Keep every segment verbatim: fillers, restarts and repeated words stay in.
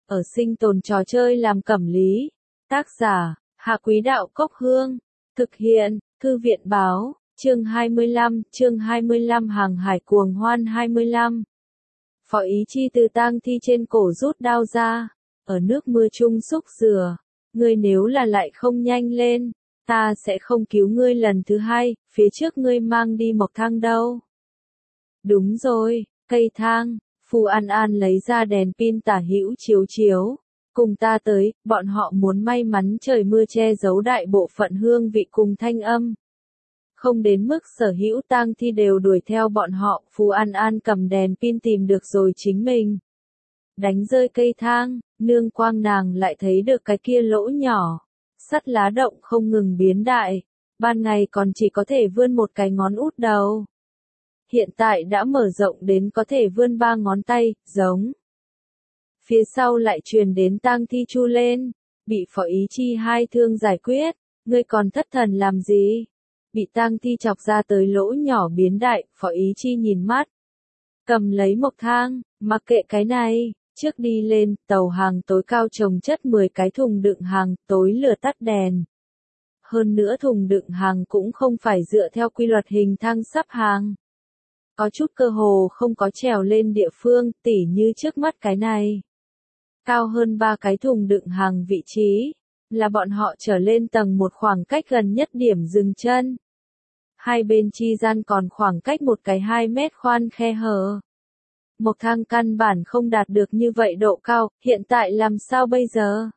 ở sinh tồn trò chơi làm cẩm lý. Tác giả, Hạ Quý Đạo Cốc Hương. Thực hiện, Thư viện Báo, chương hai mươi lăm, chương hai mươi lăm Hàng hải cuồng hoan hai mươi lăm. Phó Ý Chi từ tang thi trên cổ rút đao ra, ở nước mưa chung xúc rửa. Ngươi nếu là lại không nhanh lên, ta sẽ không cứu ngươi lần thứ hai, phía trước ngươi mang đi mộc thang đâu. Đúng rồi, cây thang. Phù An An lấy ra đèn pin tả hữu chiếu chiếu. Cùng ta tới, bọn họ muốn may mắn trời mưa che giấu đại bộ phận hương vị cùng thanh âm. Không đến mức sở hữu tang thi đều đuổi theo bọn họ, Phù An An cầm đèn pin tìm được rồi chính mình. Đánh rơi cây thang, nương quang nàng lại thấy được cái kia lỗ nhỏ. Sắt lá động không ngừng biến đại, ban ngày còn chỉ có thể vươn một cái ngón út đầu. Hiện tại đã mở rộng đến có thể vươn ba ngón tay, giống. Phía sau lại truyền đến tang thi chu lên, bị Phó Ý Chi hai thương giải quyết, ngươi còn thất thần làm gì? Bị tang thi chọc ra tới lỗ nhỏ biến đại, Phó Ý Chi nhìn mắt. Cầm lấy mộc thang, mặc kệ cái này, trước đi lên, tàu hàng tối cao chồng chất mười cái thùng đựng hàng, tối lửa tắt đèn. Hơn nữa thùng đựng hàng cũng không phải dựa theo quy luật hình thang sắp hàng. Có chút cơ hồ không có trèo lên địa phương, tỉ như trước mắt cái này. Cao hơn ba cái thùng đựng hàng vị trí, là bọn họ trở lên tầng một khoảng cách gần nhất điểm dừng chân. Hai bên chi gian còn khoảng cách một cái hai mét khoan khe hở. Mộc thang căn bản không đạt được như vậy độ cao, hiện tại làm sao bây giờ?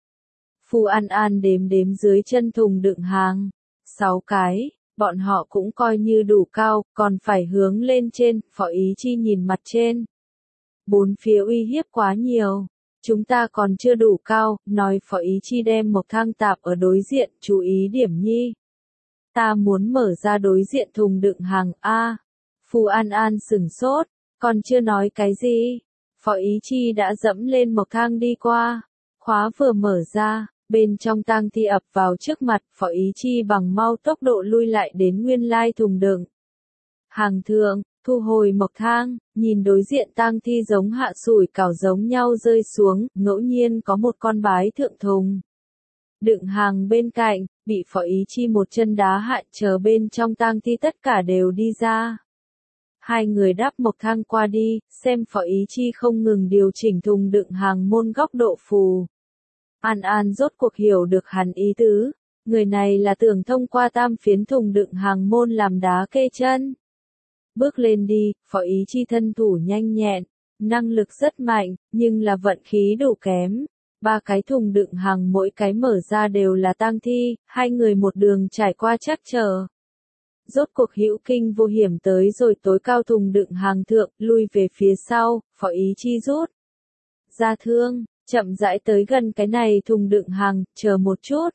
Phù An An đếm đếm dưới chân thùng đựng hàng. Sáu cái. Bọn họ cũng coi như đủ cao, còn phải hướng lên trên, Phó Ý Chi nhìn mặt trên. Bốn phía uy hiếp quá nhiều. Chúng ta còn chưa đủ cao, nói Phó Ý Chi đem một thang tạp ở đối diện, chú ý điểm nhi. Ta muốn mở ra đối diện thùng đựng hàng A. Phù An An sửng sốt, còn chưa nói cái gì. Phó Ý Chi đã dẫm lên một thang đi qua. Khóa vừa mở ra. Bên trong tang thi ập vào trước mặt, Phó Ý Chi bằng mau tốc độ lui lại đến nguyên lai thùng đựng hàng thượng, thu hồi mộc thang, nhìn đối diện tang thi giống hạ sủi cảo giống nhau rơi xuống, ngẫu nhiên có một con bái thượng thùng đựng hàng bên cạnh, bị Phó Ý Chi một chân đá hạ, chờ bên trong tang thi tất cả đều đi ra. Hai người đáp mộc thang qua đi, xem Phó Ý Chi không ngừng điều chỉnh thùng đựng hàng môn góc độ phù. An An rốt cuộc hiểu được hắn ý tứ, người này là tưởng thông qua tam phiến thùng đựng hàng môn làm đá kê chân. Bước lên đi, Phó Ý Chi thân thủ nhanh nhẹn, năng lực rất mạnh, nhưng là vận khí đủ kém. Ba cái thùng đựng hàng mỗi cái mở ra đều là tang thi, hai người một đường trải qua chắc chờ. Rốt cuộc hữu kinh vô hiểm tới rồi tối cao thùng đựng hàng thượng, lui về phía sau, Phó Ý Chi rút ra thương. Chậm rãi tới gần cái này thùng đựng hàng, chờ một chút.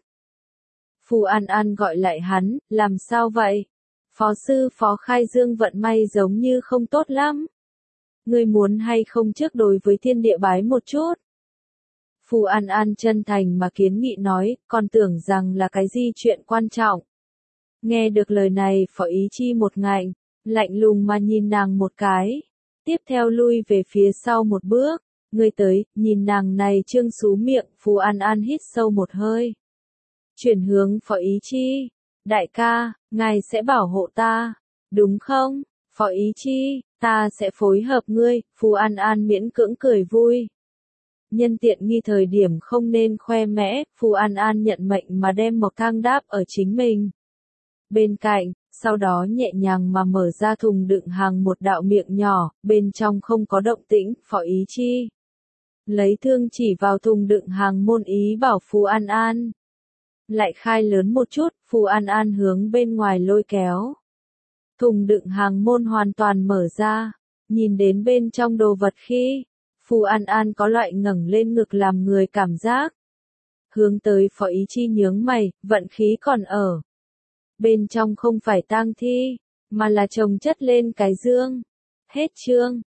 Phù An An gọi lại hắn, làm sao vậy? Phó sư Phó Khai Dương vận may giống như không tốt lắm. Ngươi muốn hay không trước đối với thiên địa bái một chút? Phù An An chân thành mà kiến nghị nói, còn tưởng rằng là cái gì chuyện quan trọng. Nghe được lời này Phó Ý Chi một ngạnh, lạnh lùng mà nhìn nàng một cái. Tiếp theo lui về phía sau một bước. Ngươi tới, nhìn nàng này trương xú miệng, Phù An An hít sâu một hơi. Chuyển hướng Phó Ý Chi. Đại ca, ngài sẽ bảo hộ ta, đúng không? Phó Ý Chi, ta sẽ phối hợp ngươi, Phù An An miễn cưỡng cười vui. Nhân tiện nghi thời điểm không nên khoe mẽ, Phù An An nhận mệnh mà đem một thang đáp ở chính mình. Bên cạnh, sau đó nhẹ nhàng mà mở ra thùng đựng hàng một đạo miệng nhỏ, bên trong không có động tĩnh, Phó Ý Chi. Lấy thương chỉ vào thùng đựng hàng môn ý bảo Phù An An. Lại khai lớn một chút, Phù An An hướng bên ngoài lôi kéo. Thùng đựng hàng môn hoàn toàn mở ra, nhìn đến bên trong đồ vật khi, Phù An An có loại ngẩng lên ngực làm người cảm giác. Hướng tới Phó Ý Chi nhướng mày, vận khí còn ở. Bên trong không phải tang thi, mà là chồng chất lên cái dương. Hết chương.